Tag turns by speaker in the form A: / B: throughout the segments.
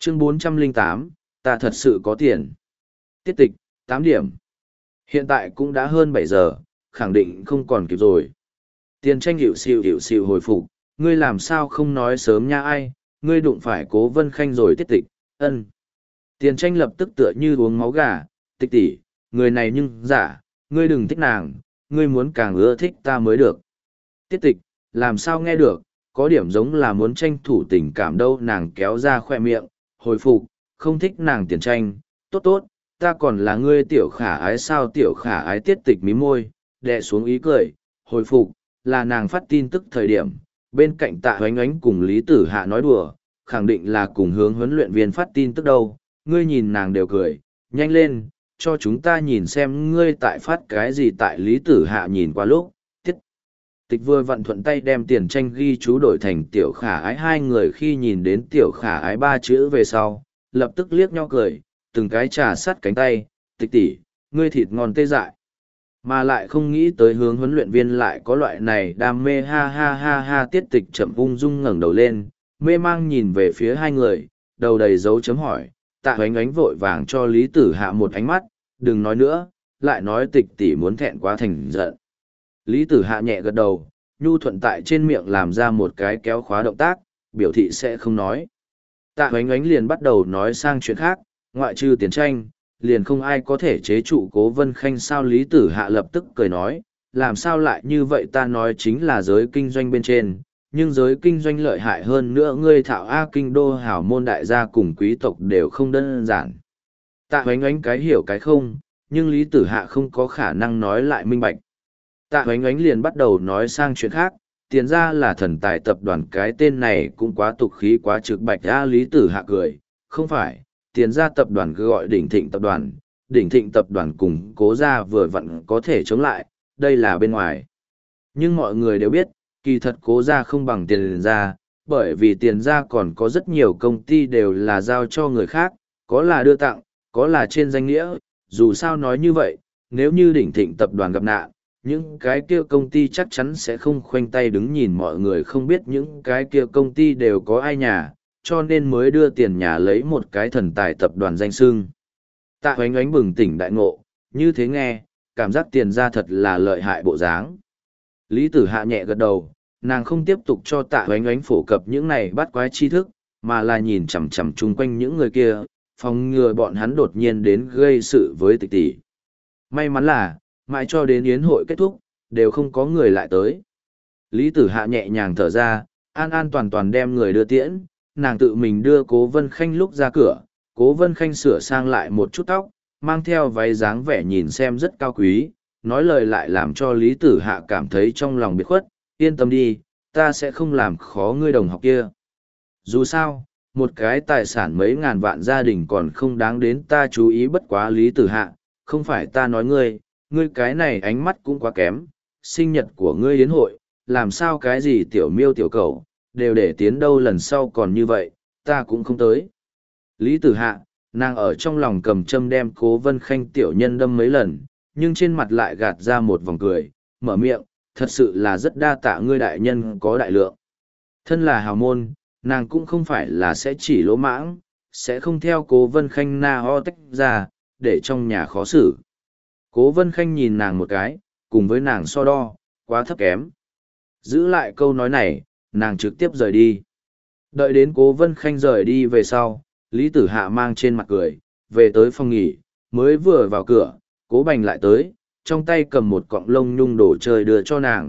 A: Chương 408, ta thật sự có tiền. Tiết tịch, 8 điểm. Hiện tại cũng đã hơn 7 giờ, khẳng định không còn kịp rồi. Tiền Tranh hiệu xịu hồi phục, ngươi làm sao không nói sớm nha ai, ngươi đụng phải Cố Vân Khanh rồi Tiết tịch, ân. Tiền Tranh lập tức tựa như uống máu gà, tịch tỷ, người này nhưng giả, ngươi đừng thích nàng, ngươi muốn càng ưa thích ta mới được. Tiết tịch, làm sao nghe được, có điểm giống là muốn tranh thủ tình cảm đâu. Nàng kéo ra khoe miệng, hồi phục, không thích nàng. Tiền Tranh, tốt tốt, ta còn là ngươi tiểu khả ái sao? Tiểu khả ái Tiết tịch mí môi, đè xuống ý cười, hồi phục, là nàng phát tin tức thời điểm, bên cạnh Tạ Hoánh Ánh cùng Lý Tử Hạ nói đùa, khẳng định là cùng hướng huấn luyện viên phát tin tức đâu. Ngươi nhìn nàng đều cười, nhanh lên, cho chúng ta nhìn xem ngươi tại phát cái gì. Tại Lý Tử Hạ nhìn qua lúc, Tiết tịch vừa vặn thuận tay đem Tiền Tranh ghi chú đổi thành tiểu khả ái. Hai người khi nhìn đến tiểu khả ái 3 chữ về sau, lập tức liếc nhau cười, từng cái trà sát cánh tay, tịch tỷ, ngươi thịt ngon tê dại. Mà lại không nghĩ tới hướng huấn luyện viên lại có loại này đam mê, ha ha ha ha. Tiết tịch chậm ung dung ngẩng đầu lên, mê mang nhìn về phía hai người, đầu đầy dấu chấm hỏi. Tạ Hoánh Ánh vội vàng cho Lý Tử Hạ một ánh mắt, đừng nói nữa, lại nói tịch tỷ muốn thẹn quá thành giận. Lý Tử Hạ nhẹ gật đầu, nhu thuận tại trên miệng làm ra một cái kéo khóa động tác, biểu thị sẽ không nói. Tạ Hoánh Ánh liền bắt đầu nói sang chuyện khác, ngoại trừ Tiền Tranh, liền không ai có thể chế trụ Cố Vân Khanh sao? Lý Tử Hạ lập tức cười nói, làm sao lại như vậy? Ta nói chính là giới kinh doanh bên trên, nhưng giới kinh doanh lợi hại hơn nữa, ngươi Thạo A kinh đô hảo môn đại gia cùng quý tộc đều không đơn giản. Tạ Hoánh Ánh cái hiểu cái không, nhưng Lý Tử Hạ không có khả năng nói lại minh bạch. Tạ Hoánh Ánh liền bắt đầu nói sang chuyện khác, Tiền ra là thần tài tập đoàn, cái tên này cũng quá tục khí quá trực bạch. Lý Tử Hạ cười, không phải, Tiền ra tập đoàn cứ gọi Đỉnh Thịnh tập đoàn, Đỉnh Thịnh tập đoàn cùng Cố gia vừa vặn có thể chống lại, đây là bên ngoài. Nhưng mọi người đều biết, kỳ thật Cố gia không bằng Tiền ra, bởi vì Tiền ra còn có rất nhiều công ty đều là giao cho người khác, có là đưa tặng, có là trên danh nghĩa. Dù sao nói như vậy, nếu như Đỉnh Thịnh tập đoàn gặp nạn, những cái kia công ty chắc chắn sẽ không khoanh tay đứng nhìn. Mọi người không biết những cái kia công ty đều có ai nhà, cho nên mới đưa Tiền nhà lấy một cái thần tài tập đoàn danh xưng. Tạ Hoánh Ánh bừng tỉnh đại ngộ, như thế nghe, cảm giác Tiền ra thật là lợi hại bộ dáng. Lý Tử Hạ nhẹ gật đầu, nàng không tiếp tục cho Tạ Hoánh Ánh phổ cập những này bắt quái tri thức, mà là nhìn chằm chằm chung quanh những người kia, phòng ngừa bọn hắn đột nhiên đến gây sự với tịch tỷ. May mắn là, mãi cho đến yến hội kết thúc, đều không có người lại tới. Lý Tử Hạ nhẹ nhàng thở ra, an an toàn toàn đem người đưa tiễn, nàng tự mình đưa Cố Vân Khanh lúc ra cửa. Cố Vân Khanh sửa sang lại một chút tóc, mang theo váy dáng vẻ nhìn xem rất cao quý, nói lời lại làm cho Lý Tử Hạ cảm thấy trong lòng biệt khuất, yên tâm đi, ta sẽ không làm khó ngươi đồng học kia. Dù sao, một cái tài sản mấy ngàn vạn gia đình còn không đáng đến ta chú ý. Bất quá Lý Tử Hạ, không phải ta nói ngươi, ngươi cái này ánh mắt cũng quá kém, sinh nhật của ngươi yến hội, làm sao cái gì tiểu miêu tiểu cầu, đều để tiến đâu, lần sau còn như vậy, ta cũng không tới. Lý Tử Hạ, nàng ở trong lòng cầm châm đem Cố Vân Khanh tiểu nhân đâm mấy lần, nhưng trên mặt lại gạt ra một vòng cười, mở miệng, thật sự là rất đa tạ ngươi đại nhân có đại lượng. Thân là hào môn, nàng cũng không phải là sẽ chỉ lỗ mãng, sẽ không theo Cố Vân Khanh na ho tách ra, để trong nhà khó xử. Cố Vân Khanh nhìn nàng một cái, cùng với nàng so đo, quá thấp kém. Giữ lại câu nói này, nàng trực tiếp rời đi. Đợi đến Cố Vân Khanh rời đi về sau, Lý Tử Hạ mang trên mặt cười, về tới phòng nghỉ, mới vừa vào cửa, Cố Bành lại tới, trong tay cầm một cọng lông nhung đồ chơi đưa cho nàng.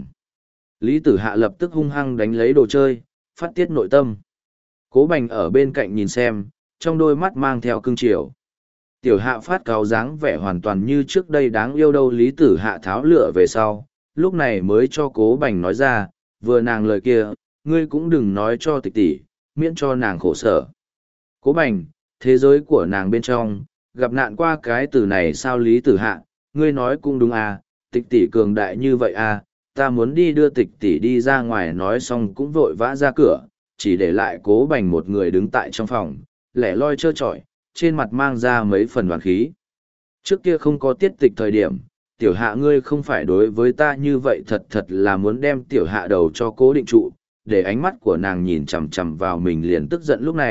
A: Lý Tử Hạ lập tức hung hăng đánh lấy đồ chơi, phát tiết nội tâm. Cố Bành ở bên cạnh nhìn xem, trong đôi mắt mang theo cưng chiều. Tiểu Hạ phát cáo dáng vẻ hoàn toàn như trước đây đáng yêu đâu. Lý Tử Hạ tháo lửa về sau, lúc này mới cho Cố Bành nói ra, vừa nàng lời kia, ngươi cũng đừng nói cho tịch tỷ, miễn cho nàng khổ sở. Cố Bành, thế giới của nàng bên trong, gặp nạn qua cái từ này sao? Lý Tử Hạ, ngươi nói cũng đúng à, tịch tỷ cường đại như vậy à, ta muốn đi đưa tịch tỷ đi ra ngoài. Nói xong cũng vội vã ra cửa, chỉ để lại Cố Bành một người đứng tại trong phòng, lẻ loi trơ trọi, trên mặt mang ra mấy phần oán khí. Trước kia không có tiết tịch thời điểm, Tiểu Hạ ngươi không phải đối với ta như vậy, thật là muốn đem Tiểu Hạ đầu cho Cố Định trụ, để ánh mắt của nàng nhìn chằm chằm vào mình liền tức giận. Lúc này,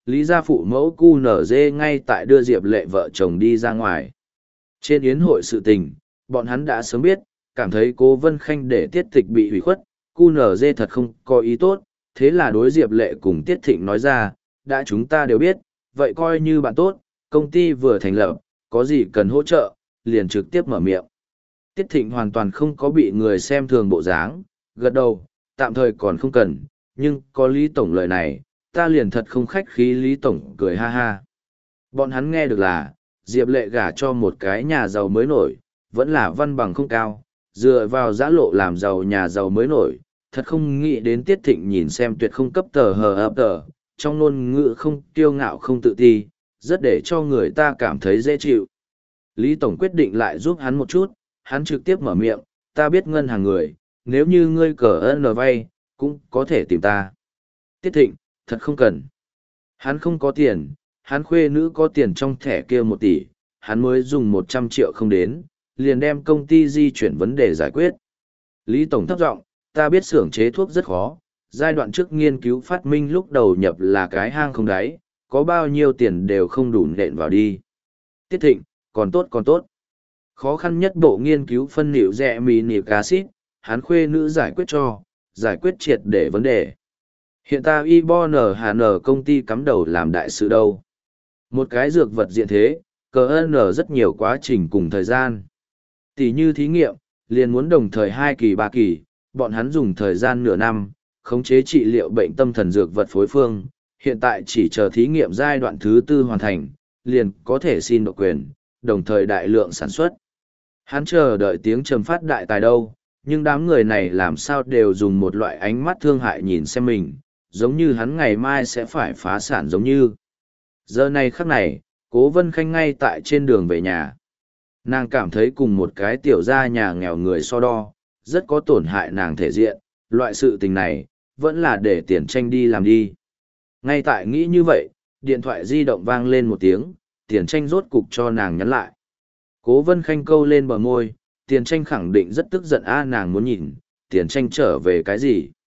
A: Lý gia phụ mẫu QNZ ngay tại đưa Diệp Lệ vợ chồng đi ra ngoài. Trên yến hội sự tình, bọn hắn đã sớm biết, cảm thấy Cố Vân Khanh để Tiết Tịch bị hủy khuất, QNZ thật không có ý tốt, thế là đối Diệp Lệ cùng Tiết Thịnh nói ra, đã chúng ta đều biết, vậy coi như bạn tốt, công ty vừa thành lập, có gì cần hỗ trợ, liền trực tiếp mở miệng. Tiết Thịnh hoàn toàn không có bị người xem thường bộ dáng, gật đầu, tạm thời còn không cần, nhưng có Lý Tổng lời này, ta liền thật không khách khí. Lý Tổng cười ha ha. Bọn hắn nghe được là, Diệp Lệ gả cho một cái nhà giàu mới nổi, vẫn là văn bằng không cao, dựa vào giã lộ làm giàu nhà giàu mới nổi, thật không nghĩ đến Tiết Thịnh nhìn xem tuyệt không cấp tờ hờ ập tờ, trong ngôn ngữ không kiêu ngạo không tự ti, rất để cho người ta cảm thấy dễ chịu. Lý Tổng quyết định lại giúp hắn một chút, hắn trực tiếp mở miệng, ta biết ngân hàng người, nếu như ngươi cờ ơn vay, cũng có thể tìm ta. Tiết Thịnh, thật không cần. Hắn không có tiền, hắn khuê nữ có tiền trong thẻ kia 1 tỷ, hắn mới dùng 100 triệu không đến, liền đem công ty di chuyển vấn đề giải quyết. Lý Tổng thấp giọng, ta biết xưởng chế thuốc rất khó, giai đoạn trước nghiên cứu phát minh lúc đầu nhập là cái hang không đáy, có bao nhiêu tiền đều không đủ nện vào đi. Tiết Thịnh, còn tốt còn tốt. Khó khăn nhất bộ nghiên cứu phân liều rẻ mì nick acid, hắn khuê nữ giải quyết cho, giải quyết triệt để vấn đề. Hiện tại Ibon HN công ty cắm đầu làm đại sự đâu. Một cái dược vật diện thế, cờ N rất nhiều quá trình cùng thời gian. Tỷ như thí nghiệm, liền muốn đồng thời 2 kỳ 3 kỳ, bọn hắn dùng thời gian nửa năm, khống chế trị liệu bệnh tâm thần dược vật phối phương, hiện tại chỉ chờ thí nghiệm giai đoạn thứ 4 hoàn thành, liền có thể xin độc quyền, đồng thời đại lượng sản xuất. Hắn chờ đợi tiếng trầm phát đại tài đâu, nhưng đám người này làm sao đều dùng một loại ánh mắt thương hại nhìn xem mình, giống như hắn ngày mai sẽ phải phá sản giống như. Giờ này khắc này, Cố Vân Khanh ngay tại trên đường về nhà. Nàng cảm thấy cùng một cái tiểu gia nhà nghèo người so đo, rất có tổn hại nàng thể diện, loại sự tình này, vẫn là để Tiền Tranh đi làm đi. Ngay tại nghĩ như vậy, điện thoại di động vang lên một tiếng, Tiền Tranh rốt cục cho nàng nhắn lại. Cố Vân Khanh câu lên bờ môi, Tiền Tranh khẳng định rất tức giận nàng muốn nhìn, Tiền Tranh trở về cái gì?